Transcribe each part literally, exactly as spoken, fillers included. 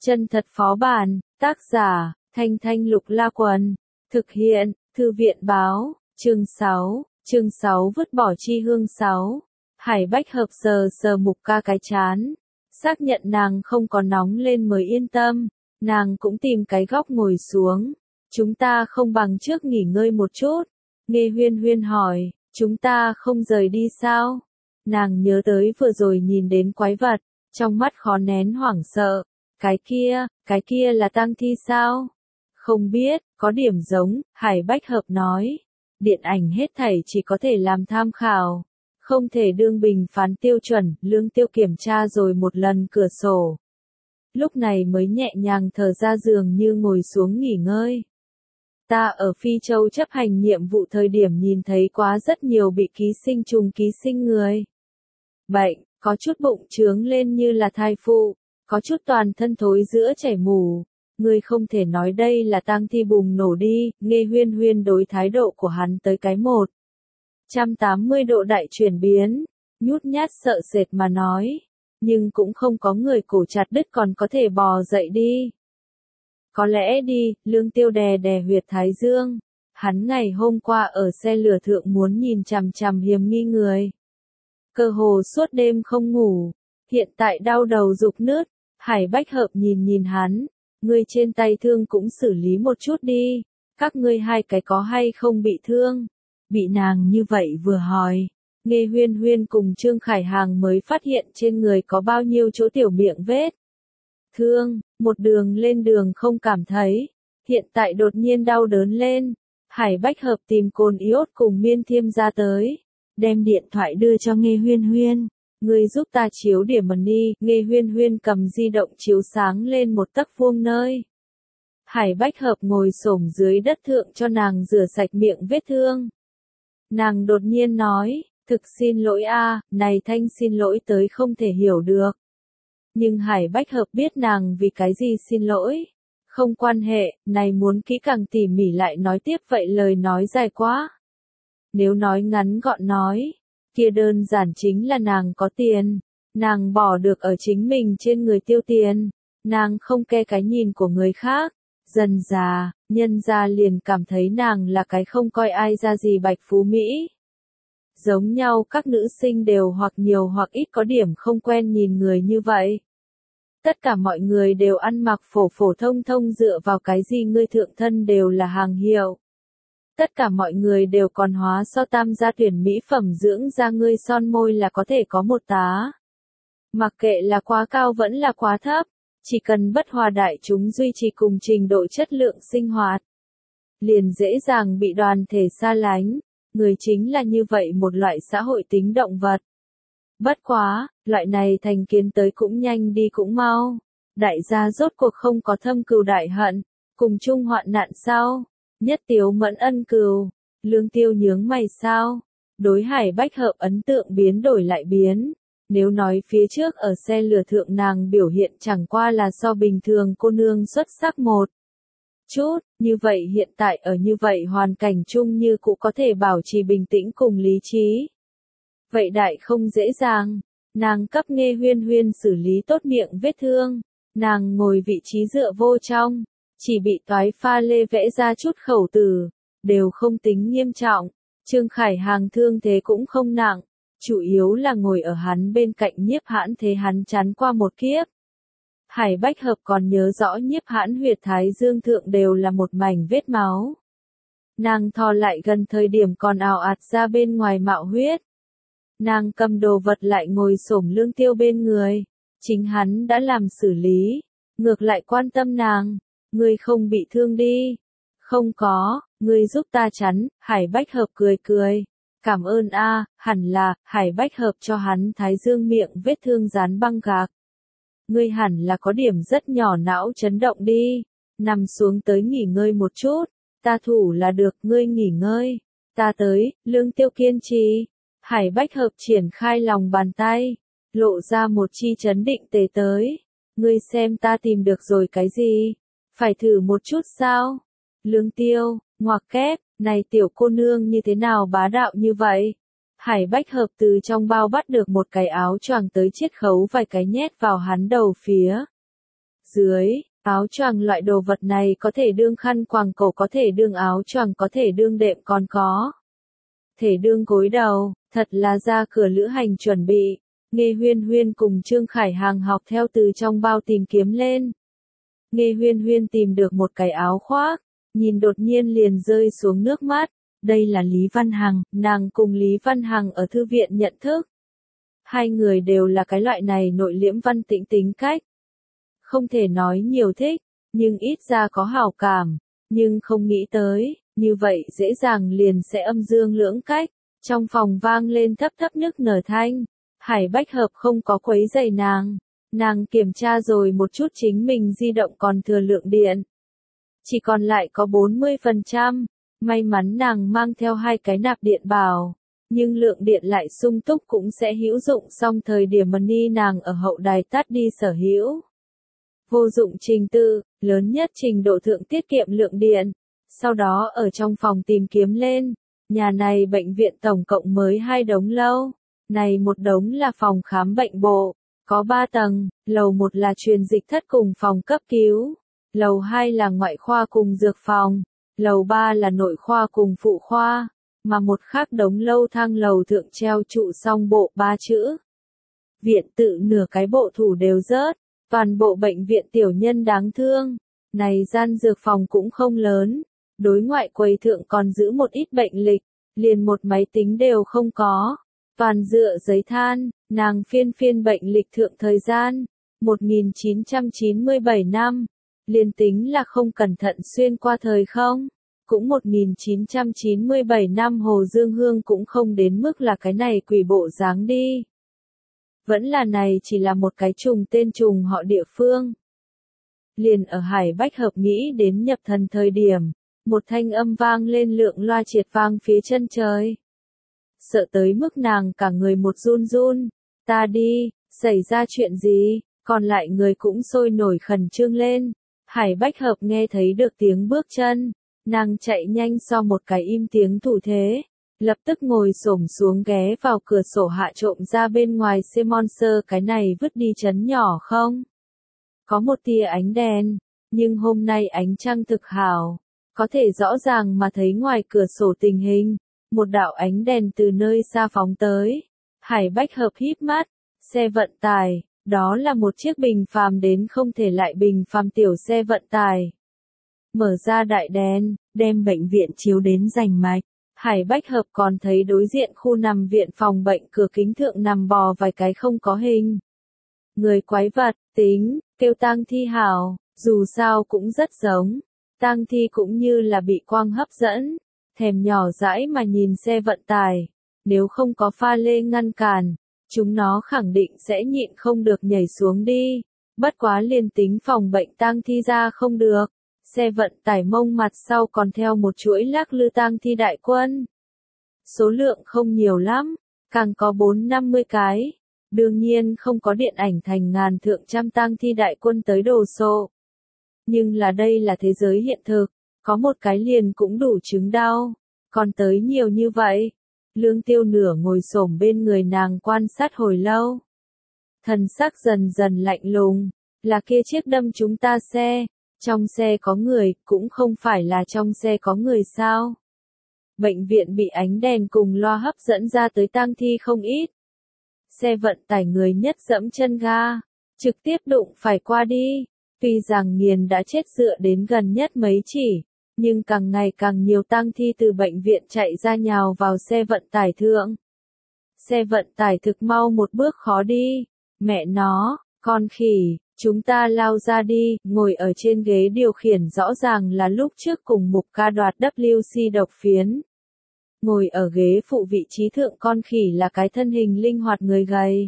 Chân thật phó bản, tác giả, Thanh Thanh Lục La Quần, thực hiện, Thư viện báo, chương sáu, chương sáu vứt bỏ chi hương sáu. Hải Bách Hợp sờ sờ Mục Ca cái chán, xác nhận nàng không có nóng lên mới yên tâm, nàng cũng tìm cái góc ngồi xuống. Chúng ta không bằng trước nghỉ ngơi một chút. Nghe Huyên Huyên hỏi, chúng ta không rời đi sao? Nàng nhớ tới vừa rồi nhìn đến quái vật, trong mắt khó nén hoảng sợ. Cái kia, cái kia là tang thi sao? Không biết, có điểm giống, Hải Bách Hợp nói. Điện ảnh hết thảy chỉ có thể làm tham khảo, không thể đương bình phán tiêu chuẩn. Lương Tiêu kiểm tra rồi một lần cửa sổ, lúc này mới nhẹ nhàng thở ra, giường như ngồi xuống nghỉ ngơi. Ta ở Phi Châu chấp hành nhiệm vụ thời điểm nhìn thấy quá rất nhiều bị ký sinh trùng ký sinh người. Bệnh, có chút bụng trướng lên như là thai phụ, có chút toàn thân thối giữa chảy mủ. Ngươi không thể nói đây là tang thi bùng nổ đi. Nghe Huyên Huyên đối thái độ của hắn tới cái một trăm tám mươi độ đại chuyển biến, nhút nhát sợ sệt mà nói. Nhưng cũng không có người cổ chặt đứt còn có thể bò dậy đi. Có lẽ đi. Lương Tiêu đè đè huyệt thái dương. Hắn ngày hôm qua ở xe lửa thượng muốn nhìn chằm chằm hiểm nghi người, cơ hồ suốt đêm không ngủ. Hiện tại đau đầu rục nứt. Hải Bách Hợp nhìn nhìn hắn, ngươi trên tay thương cũng xử lý một chút đi. Các ngươi hai cái có hay không bị thương? Bị nàng như vậy vừa hỏi, Nghe Huyên Huyên cùng Trương Khải Hàng mới phát hiện trên người có bao nhiêu chỗ tiểu miệng vết thương. Một đường lên đường không cảm thấy, hiện tại đột nhiên đau đớn lên. Hải Bách Hợp tìm Cồn Iốt cùng Miên Thiêm ra tới, đem điện thoại đưa cho Nghe Huyên Huyên. Ngươi giúp ta chiếu điểm mần đi. Nghe Huyên Huyên cầm di động chiếu sáng lên một tấc vuông nơi. Hải Bách Hợp ngồi xổm dưới đất thượng cho nàng rửa sạch miệng vết thương. Nàng đột nhiên nói, thực xin lỗi a, này thanh xin lỗi tới không thể hiểu được. Nhưng Hải Bách Hợp biết nàng vì cái gì xin lỗi. Không quan hệ, này muốn kỹ càng tỉ mỉ lại nói tiếp vậy lời nói dài quá. Nếu nói ngắn gọn nói, kia đơn giản chính là nàng có tiền, nàng bỏ được ở chính mình trên người tiêu tiền, nàng không ke cái nhìn của người khác. Dần già, nhân gia liền cảm thấy nàng là cái không coi ai ra gì bạch phú Mỹ. Giống nhau các nữ sinh đều hoặc nhiều hoặc ít có điểm không quen nhìn người như vậy. Tất cả mọi người đều ăn mặc phổ phổ thông thông dựa vào cái gì ngươi thượng thân đều là hàng hiệu. Tất cả mọi người đều còn hóa so tam gia tuyển mỹ phẩm dưỡng da, ngươi son môi là có thể có một tá. Mặc kệ là quá cao vẫn là quá thấp, chỉ cần bất hòa đại chúng duy trì cùng trình độ chất lượng sinh hoạt, liền dễ dàng bị đoàn thể xa lánh. Người chính là như vậy một loại xã hội tính động vật. Bất quá, loại này thành kiến tới cũng nhanh đi cũng mau. Đại gia rốt cuộc không có thâm cừu đại hận, cùng chung hoạn nạn sao? Nhất Tiếu Mẫn ân cừu. Lương Tiêu nhướng mày sao? Đối Hải Bách Hợp ấn tượng biến đổi lại biến. Nếu nói phía trước ở xe lửa thượng nàng biểu hiện chẳng qua là so bình thường cô nương xuất sắc một chút, như vậy hiện tại ở như vậy hoàn cảnh chung như cũng có thể bảo trì bình tĩnh cùng lý trí. Vậy đại không dễ dàng. Nàng cấp Nghe Huyên Huyên xử lý tốt miệng vết thương. Nàng ngồi vị trí dựa vô trong, chỉ bị toái pha lê vẽ ra chút khẩu tử, đều không tính nghiêm trọng. Trương Khải Hàng thương thế cũng không nặng, chủ yếu là ngồi ở hắn bên cạnh Nhiếp Hãn thế hắn chắn qua một kiếp. Hải Bách Hợp còn nhớ rõ Nhiếp Hãn huyệt thái dương thượng đều là một mảnh vết máu. Nàng thò lại gần thời điểm còn ào ạt ra bên ngoài mạo huyết. Nàng cầm đồ vật lại ngồi xổm Lương Tiêu bên người. Chính hắn đã làm xử lý, ngược lại quan tâm nàng. Ngươi không bị thương đi? Không có, ngươi giúp ta chắn. Hải Bách Hợp cười cười. Cảm ơn a. Hẳn là. Hải Bách Hợp cho hắn thái dương miệng vết thương dán băng gạc. Ngươi hẳn là có điểm rất nhỏ não chấn động đi. Nằm xuống tới nghỉ ngơi một chút. Ta thủ là được, ngươi nghỉ ngơi. Ta tới. Lương Tiêu kiên trì. Hải Bách Hợp triển khai lòng bàn tay, lộ ra một chi chấn định tề tới. Ngươi xem ta tìm được rồi cái gì? Phải thử một chút sao? Lương Tiêu, ngoặc kép, này tiểu cô nương như thế nào bá đạo như vậy? Hải Bách Hợp từ trong bao bắt được một cái áo choàng tới chiết khấu vài cái nhét vào hắn đầu phía dưới, áo choàng loại đồ vật này có thể đương khăn quàng cổ, có thể đương áo choàng, có thể đương đệm, còn có thể đương gối đầu, thật là ra cửa lữ hành chuẩn bị. Nghe Huyên Huyên cùng Trương Khải Hàng học theo từ trong bao tìm kiếm lên. Nghe Huyên Huyên tìm được một cái áo khoác, nhìn đột nhiên liền rơi xuống nước mắt. Đây là Lý Văn Hằng, nàng cùng Lý Văn Hằng ở thư viện nhận thức. Hai người đều là cái loại này nội liễm văn tĩnh tính cách. Không thể nói nhiều thích, nhưng ít ra có hảo cảm, nhưng không nghĩ tới, như vậy dễ dàng liền sẽ âm dương lưỡng cách. Trong phòng vang lên thấp thấp nức nở thanh, Hải Bách Hợp không có quấy rầy nàng. Nàng kiểm tra rồi một chút chính mình di động còn thừa lượng điện. Chỉ còn lại có bốn mươi phần trăm, may mắn nàng mang theo hai cái nạp điện bảo. Nhưng lượng điện lại sung túc cũng sẽ hữu dụng, xong thời điểm mani nàng ở hậu đài tắt đi sở hữu. Vô dụng trình tự, lớn nhất trình độ thượng tiết kiệm lượng điện. Sau đó ở trong phòng tìm kiếm lên, nhà này bệnh viện tổng cộng mới hai đống lâu. Này một đống là phòng khám bệnh bộ, có ba tầng, lầu một là truyền dịch thất cùng phòng cấp cứu, lầu hai là ngoại khoa cùng dược phòng, lầu ba là nội khoa cùng phụ khoa, mà một khác đống lâu thang lầu thượng treo trụ song bộ ba chữ. Viện tự nửa cái bộ thủ đều rớt, toàn bộ bệnh viện tiểu nhân đáng thương. Này gian dược phòng cũng không lớn, đối ngoại quầy thượng còn giữ một ít bệnh lịch, liền một máy tính đều không có. Toàn dựa giấy than, nàng phiên phiên bệnh lịch thượng thời gian, một nghìn chín trăm chín mươi bảy năm, liền tính là không cẩn thận xuyên qua thời không, cũng một nghìn chín trăm chín mươi bảy năm Hồ Dương Hương cũng không đến mức là cái này quỷ bộ dáng đi. Vẫn là này chỉ là một cái trùng tên trùng họ địa phương. Liền ở Hải Bách Hợp nghĩ đến nhập thần thời điểm, một thanh âm vang lên lượng loa triệt vang phía chân trời. Sợ tới mức nàng cả người một run run, ta đi, xảy ra chuyện gì, còn lại người cũng sôi nổi khẩn trương lên. Hải Bách Hợp nghe thấy được tiếng bước chân, nàng chạy nhanh so một cái im tiếng thủ thế, lập tức ngồi xổm xuống ghé vào cửa sổ hạ trộm ra bên ngoài xem monster cái này vứt đi chấn nhỏ không. Có một tia ánh đèn, nhưng hôm nay ánh trăng thực hảo, có thể rõ ràng mà thấy ngoài cửa sổ tình hình. Một đạo ánh đèn từ nơi xa phóng tới. Hải Bách Hợp híp mắt, xe vận tải, đó là một chiếc bình phàm đến không thể lại bình phàm tiểu xe vận tải. Mở ra đại đèn, đem bệnh viện chiếu đến rành mạch. Hải Bách Hợp còn thấy đối diện khu nằm viện phòng bệnh cửa kính thượng nằm bò vài cái không có hình. Người quái vật, tính, kêu tang thi hảo, dù sao cũng rất giống. Tang thi cũng như là bị quang hấp dẫn. Thèm nhỏ dãi mà nhìn xe vận tải, nếu không có pha lê ngăn cản, chúng nó khẳng định sẽ nhịn không được nhảy xuống đi. Bất quá liền tính phòng bệnh tang thi ra không được, xe vận tải mông mặt sau còn theo một chuỗi lắc lư tang thi đại quân. Số lượng không nhiều lắm, càng có bốn năm mươi cái. Đương nhiên không có điện ảnh thành ngàn thượng trăm tang thi đại quân tới đồ sộ. Nhưng là đây là thế giới hiện thực. Có một cái liền cũng đủ chứng đau, còn tới nhiều như vậy. Lương Tiêu nửa ngồi xổm bên người nàng quan sát hồi lâu. Thần sắc dần dần lạnh lùng, là kia chiếc đâm chúng ta xe, trong xe có người, cũng không phải là trong xe có người sao. Bệnh viện bị ánh đèn cùng loa hấp dẫn ra tới tang thi không ít. Xe vận tải người nhất dẫm chân ga, trực tiếp đụng phải qua đi, tuy rằng nghiền đã chết dựa đến gần nhất mấy chỉ. Nhưng càng ngày càng nhiều tang thi từ bệnh viện chạy ra nhào vào xe vận tải thượng. Xe vận tải thực mau một bước khó đi. Mẹ nó, con khỉ, chúng ta lao ra đi, ngồi ở trên ghế điều khiển rõ ràng là lúc trước cùng Mục Ca đoạt W C độc phiến. Ngồi ở ghế phụ vị trí thượng con khỉ là cái thân hình linh hoạt người gầy.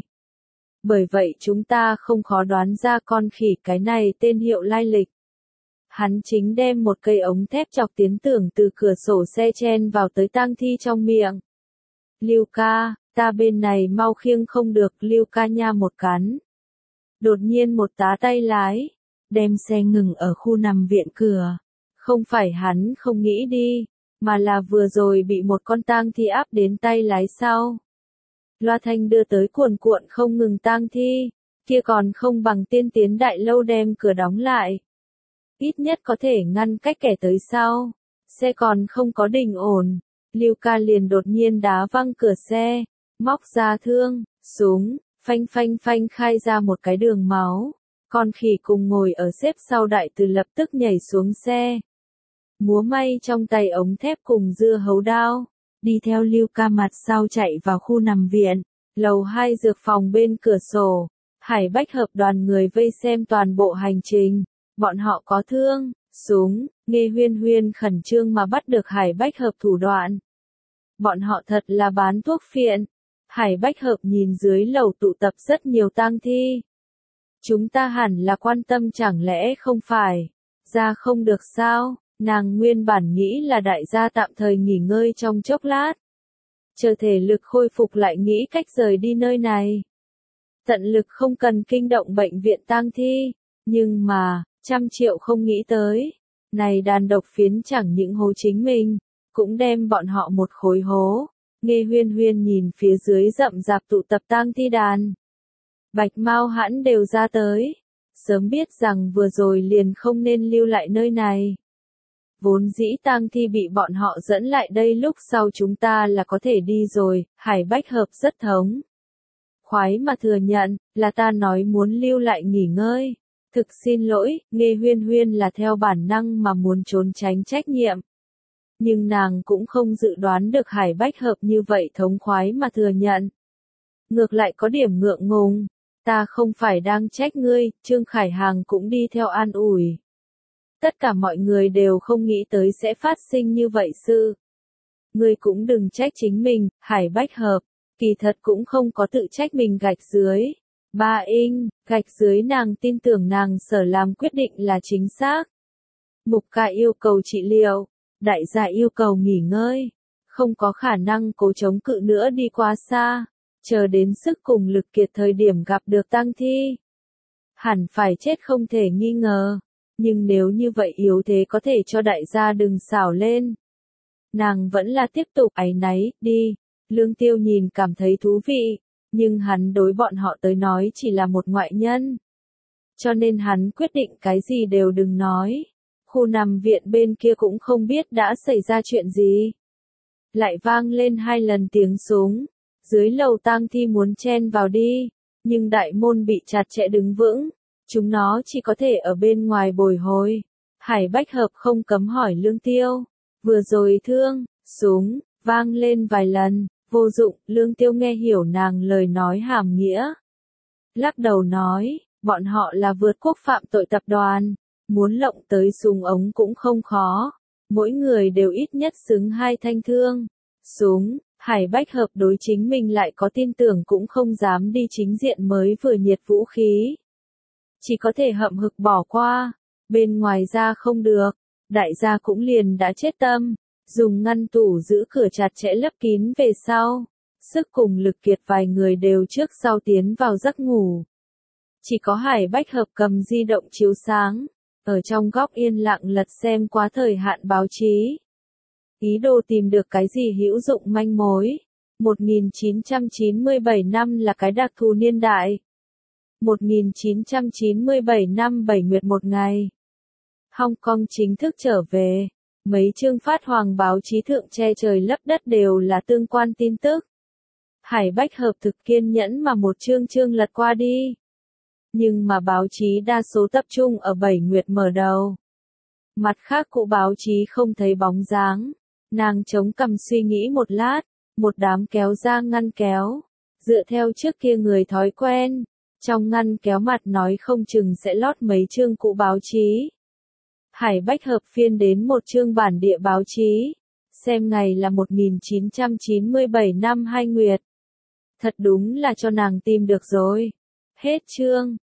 Bởi vậy chúng ta không khó đoán ra con khỉ cái này tên hiệu lai lịch. Hắn chính đem một cây ống thép chọc tiến tưởng từ cửa sổ xe chen vào tới tang thi trong miệng. Lưu ca, ta bên này mau khiêng không được, Lưu ca nha một cắn. Đột nhiên một tá tay lái, đem xe ngừng ở khu nằm viện cửa. Không phải hắn không nghĩ đi, mà là vừa rồi bị một con tang thi áp đến tay lái sau. Loa thanh đưa tới cuồn cuộn không ngừng tang thi. kia còn không bằng tiên tiến đại lâu đem cửa đóng lại. Ít nhất có thể ngăn cách kẻ tới sau. Xe còn không có đình ổn, Lưu Ca liền đột nhiên đá văng cửa xe, móc ra thương, súng, phanh phanh phanh khai ra một cái đường máu. Con khỉ cùng ngồi ở xếp sau đại từ lập tức nhảy xuống xe. Múa may trong tay ống thép cùng dưa hấu đao, đi theo Lưu Ca mặt sau chạy vào khu nằm viện, lầu hai dược phòng bên cửa sổ. Hải Bách Hợp đoàn người vây xem toàn bộ hành trình, bọn họ có thương, súng, Nghe Huyên Huyên khẩn trương mà bắt được Hải Bách Hợp thủ đoạn. Bọn họ thật là bán thuốc phiện. Hải Bách Hợp nhìn dưới lầu tụ tập rất nhiều tang thi. Chúng ta hẳn là quan tâm chẳng lẽ không phải, ra không được sao, nàng nguyên bản nghĩ là đại gia tạm thời nghỉ ngơi trong chốc lát. Chờ thể lực khôi phục lại nghĩ cách rời đi nơi này. Tận lực không cần kinh động bệnh viện tang thi, nhưng mà, trăm triệu không nghĩ tới. Này đàn độc phiến chẳng những hố chính mình, cũng đem bọn họ một khối hố. Nghe Huyên Huyên nhìn phía dưới rậm rạp tụ tập tang thi đàn. Bạch Mao hãn đều ra tới. Sớm biết rằng vừa rồi liền không nên lưu lại nơi này. Vốn dĩ tang thi bị bọn họ dẫn lại đây lúc sau chúng ta là có thể đi rồi, Hải Bách Hợp rất thống khoái mà thừa nhận, là ta nói muốn lưu lại nghỉ ngơi. Thực xin lỗi, Nghe Huyên Huyên là theo bản năng mà muốn trốn tránh trách nhiệm. Nhưng nàng cũng không dự đoán được Hải Bách Hợp như vậy thống khoái mà thừa nhận. Ngược lại có điểm ngượng ngùng, ta không phải đang trách ngươi, Trương Khải Hàng cũng đi theo an ủi. Tất cả mọi người đều không nghĩ tới sẽ phát sinh như vậy sự. Ngươi cũng đừng trách chính mình, Hải Bách Hợp, kỳ thật cũng không có tự trách mình gạch dưới. Ba Inh, gạch dưới nàng tin tưởng nàng sở làm quyết định là chính xác. Mục Ca yêu cầu trị liệu, đại gia yêu cầu nghỉ ngơi, không có khả năng cố chống cự nữa đi quá xa, chờ đến sức cùng lực kiệt thời điểm gặp được tang thi. Hẳn phải chết không thể nghi ngờ, nhưng nếu như vậy yếu thế có thể cho đại gia đừng xảo lên. Nàng vẫn là tiếp tục áy náy, đi, Lương Tiêu nhìn cảm thấy thú vị, nhưng hắn đối bọn họ tới nói chỉ là một ngoại nhân. Cho nên hắn quyết định cái gì đều đừng nói. Khu nằm viện bên kia cũng không biết đã xảy ra chuyện gì. Lại vang lên hai lần tiếng súng. Dưới lầu tang thi muốn chen vào đi, nhưng đại môn bị chặt chẽ đứng vững. Chúng nó chỉ có thể ở bên ngoài bồi hồi. Hải Bách Hợp không cấm hỏi Lương Tiêu. Vừa rồi thương, súng, vang lên vài lần, vô dụng, Lương Tiêu nghe hiểu nàng lời nói hàm nghĩa. Lắc đầu nói, bọn họ là vượt quốc phạm tội tập đoàn. Muốn lộng tới súng ống cũng không khó. Mỗi người đều ít nhất xứng hai thanh thương. Súng, Hải Bách Hợp đối chính mình lại có tin tưởng cũng không dám đi chính diện mới vừa nhiệt vũ khí. Chỉ có thể hậm hực bỏ qua. Bên ngoài ra không được. Đại gia cũng liền đã chết tâm. Dùng ngăn tủ giữ cửa chặt chẽ lấp kín về sau. Sức cùng lực kiệt vài người đều trước sau tiến vào giấc ngủ. Chỉ có Hải Bách Hợp cầm di động chiếu sáng. Ở trong góc yên lặng lật xem quá thời hạn báo chí. Ý đồ tìm được cái gì hữu dụng manh mối. một nghìn chín trăm chín mươi bảy năm là cái đặc thù niên đại. một nghìn chín trăm chín mươi bảy năm bảy nguyệt một ngày. Hong Kong chính thức trở về. Mấy chương phát hoàng báo chí thượng che trời lấp đất đều là tương quan tin tức. Hải Bách Hợp thực kiên nhẫn mà một chương chương lật qua đi. Nhưng mà báo chí đa số tập trung ở bảy nguyệt mở đầu. Mặt khác cụ báo chí không thấy bóng dáng. Nàng chống cằm suy nghĩ một lát, một đám kéo ra ngăn kéo. Dựa theo trước kia người thói quen, trong ngăn kéo mặt nói không chừng sẽ lót mấy chương cụ báo chí. Hải Bách Hợp phiên đến một chương bản địa báo chí. Xem ngày là một nghìn chín trăm chín mươi bảy năm hai nguyệt. Thật đúng là cho nàng tìm được rồi. Hết chương.